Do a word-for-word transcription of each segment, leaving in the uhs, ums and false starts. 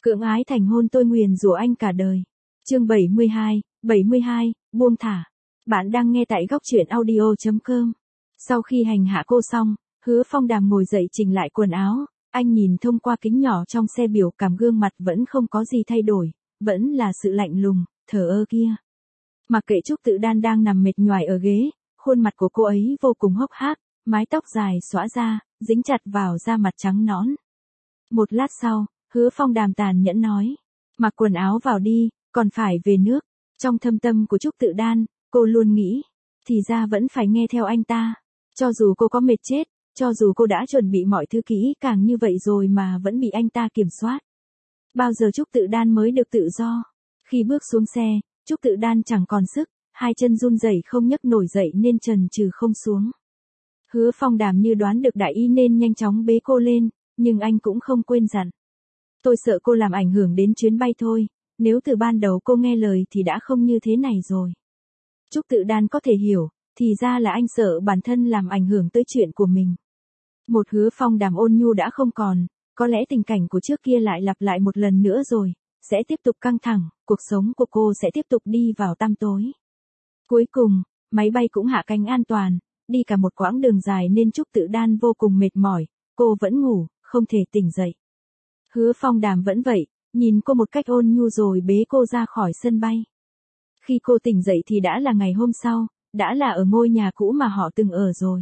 Cưỡng ái thành hôn tôi nguyền rủa anh cả đời. Chương bảy mươi hai, bảy mươi hai, buông thả. Bạn đang nghe tại góc truyện audio chấm com. Sau khi hành hạ cô xong, Hứa Phong Đàm ngồi dậy chỉnh lại quần áo, anh nhìn thông qua kính nhỏ trong xe biểu cảm gương mặt vẫn không có gì thay đổi, vẫn là sự lạnh lùng, thờ ơ kia. Mặc kệ Trúc Tự Đan đang nằm mệt nhoài ở ghế, khuôn mặt của cô ấy vô cùng hốc hác, mái tóc dài xõa ra, dính chặt vào da mặt trắng nõn. Một lát sau, Hứa Phong Đàm tàn nhẫn nói, mặc quần áo vào đi, còn phải về nước. Trong thâm tâm của Trúc Tự Đan, cô luôn nghĩ, thì ra vẫn phải nghe theo anh ta. Cho dù cô có mệt chết, cho dù cô đã chuẩn bị mọi thứ kỹ càng như vậy rồi mà vẫn bị anh ta kiểm soát. Bao giờ Trúc Tự Đan mới được tự do? Khi bước xuống xe, Trúc Tự Đan chẳng còn sức, hai chân run rẩy không nhấc nổi dậy nên trần trừ không xuống. Hứa Phong Đàm như đoán được đại ý nên nhanh chóng bế cô lên, nhưng anh cũng không quên dặn. Tôi sợ cô làm ảnh hưởng đến chuyến bay thôi, nếu từ ban đầu cô nghe lời thì đã không như thế này rồi. Trúc Tự Đan có thể hiểu, thì ra là anh sợ bản thân làm ảnh hưởng tới chuyện của mình. Một Hứa Phong Đàm ôn nhu đã không còn, có lẽ tình cảnh của trước kia lại lặp lại một lần nữa rồi, sẽ tiếp tục căng thẳng, cuộc sống của cô sẽ tiếp tục đi vào tăm tối. Cuối cùng, máy bay cũng hạ cánh an toàn, đi cả một quãng đường dài nên Trúc Tự Đan vô cùng mệt mỏi, cô vẫn ngủ, không thể tỉnh dậy. Hứa Phong Đàm vẫn vậy, nhìn cô một cách ôn nhu rồi bế cô ra khỏi sân bay. Khi cô tỉnh dậy thì đã là ngày hôm sau, đã là ở ngôi nhà cũ mà họ từng ở rồi.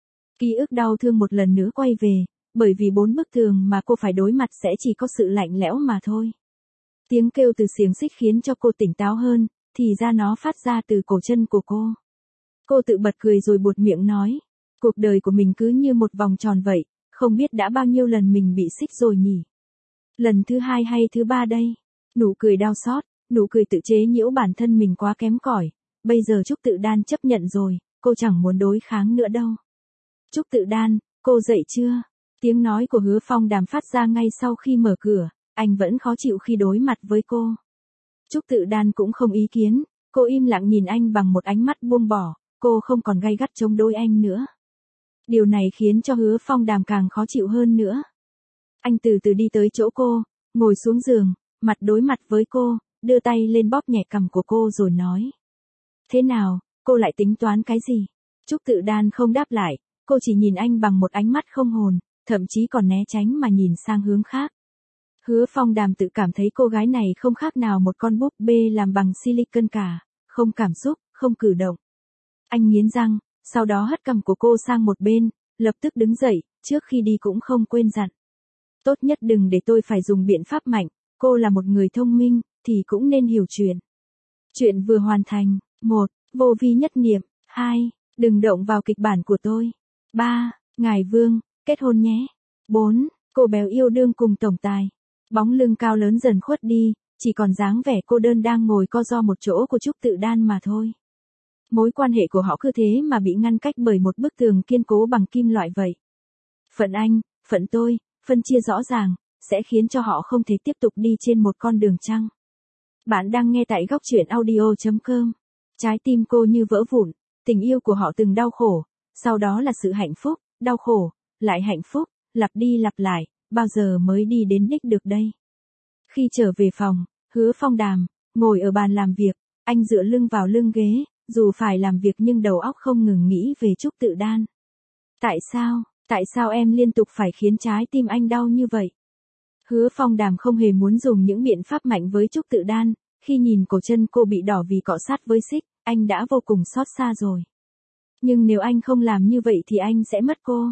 Ký ức đau thương một lần nữa quay về, bởi vì bốn bức tường mà cô phải đối mặt sẽ chỉ có sự lạnh lẽo mà thôi. Tiếng kêu từ xiềng xích khiến cho cô tỉnh táo hơn, thì ra nó phát ra từ cổ chân của cô. Cô tự bật cười rồi buột miệng nói, cuộc đời của mình cứ như một vòng tròn vậy, không biết đã bao nhiêu lần mình bị xích rồi nhỉ. Lần thứ hai hay thứ ba đây? Nụ cười đau xót, nụ cười tự chế nhiễu bản thân mình quá kém cỏi. Bây giờ Trúc Tự Đan chấp nhận rồi, cô chẳng muốn đối kháng nữa đâu. Trúc Tự Đan, cô dậy chưa? Tiếng nói của Hứa Phong Đàm phát ra ngay sau khi mở cửa, anh vẫn khó chịu khi đối mặt với cô. Trúc Tự Đan cũng không ý kiến, cô im lặng nhìn anh bằng một ánh mắt buông bỏ, cô không còn gay gắt chống đối anh nữa. Điều này khiến cho Hứa Phong Đàm càng khó chịu hơn nữa. Anh từ từ đi tới chỗ cô, ngồi xuống giường, mặt đối mặt với cô, đưa tay lên bóp nhẹ cằm của cô rồi nói. Thế nào, cô lại tính toán cái gì? Trúc Tự Đan không đáp lại, cô chỉ nhìn anh bằng một ánh mắt không hồn, thậm chí còn né tránh mà nhìn sang hướng khác. Hứa Phong Đàm tự cảm thấy cô gái này không khác nào một con búp bê làm bằng silicon cả, không cảm xúc, không cử động. Anh nghiến răng, sau đó hất cằm của cô sang một bên, lập tức đứng dậy, trước khi đi cũng không quên dặn. Tốt nhất đừng để tôi phải dùng biện pháp mạnh, cô là một người thông minh, thì cũng nên hiểu chuyện. Chuyện vừa hoàn thành. một. Vô vi nhất niệm. hai. Đừng động vào kịch bản của tôi. ba. Ngài Vương, kết hôn nhé. bốn. Cô béo yêu đương cùng tổng tài. Bóng lưng cao lớn dần khuất đi, chỉ còn dáng vẻ cô đơn đang ngồi co ro một chỗ của Trúc Tự Đan mà thôi. Mối quan hệ của họ cứ thế mà bị ngăn cách bởi một bức tường kiên cố bằng kim loại vậy. Phận anh, phận tôi, phân chia rõ ràng, sẽ khiến cho họ không thể tiếp tục đi trên một con đường trăng. Bạn đang nghe tại góc truyện audio chấm com. Trái tim cô như vỡ vụn, tình yêu của họ từng đau khổ, sau đó là sự hạnh phúc, đau khổ, lại hạnh phúc, lặp đi lặp lại, bao giờ mới đi đến đích được đây? Khi trở về phòng, Hứa Phong Đàm, ngồi ở bàn làm việc, anh dựa lưng vào lưng ghế, dù phải làm việc nhưng đầu óc không ngừng nghĩ về Trúc Tự Đan. Tại sao, tại sao em liên tục phải khiến trái tim anh đau như vậy? Hứa Phong Đàm không hề muốn dùng những biện pháp mạnh với Trúc Tự Đan, khi nhìn cổ chân cô bị đỏ vì cọ sát với xích, anh đã vô cùng xót xa rồi. Nhưng nếu anh không làm như vậy thì anh sẽ mất cô.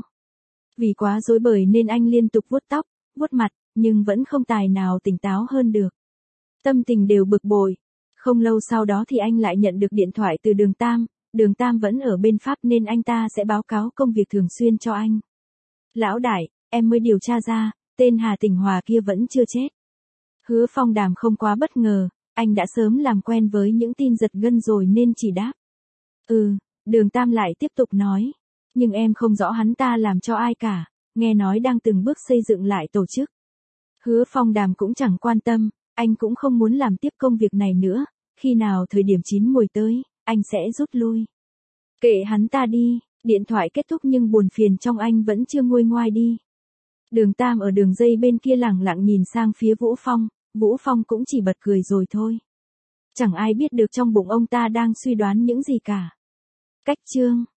Vì quá rối bời nên anh liên tục vuốt tóc, vuốt mặt, nhưng vẫn không tài nào tỉnh táo hơn được. Tâm tình đều bực bội. Không lâu sau đó thì anh lại nhận được điện thoại từ Đường Tam, Đường Tam vẫn ở bên Pháp nên anh ta sẽ báo cáo công việc thường xuyên cho anh. Lão đại, em mới điều tra ra, tên Hà Tỉnh Hòa kia vẫn chưa chết. Hứa Phong Đàm không quá bất ngờ, anh đã sớm làm quen với những tin giật gân rồi nên chỉ đáp. Ừ, Đường Tam lại tiếp tục nói. Nhưng em không rõ hắn ta làm cho ai cả, nghe nói đang từng bước xây dựng lại tổ chức. Hứa Phong Đàm cũng chẳng quan tâm, anh cũng không muốn làm tiếp công việc này nữa, khi nào thời điểm chín mùi tới, anh sẽ rút lui. Kệ hắn ta đi, điện thoại kết thúc nhưng buồn phiền trong anh vẫn chưa nguôi ngoai đi. Đường Tam ở đường dây bên kia lẳng lặng nhìn sang phía Vũ Phong, Vũ Phong cũng chỉ bật cười rồi thôi. Chẳng ai biết được trong bụng ông ta đang suy đoán những gì cả. Cách chương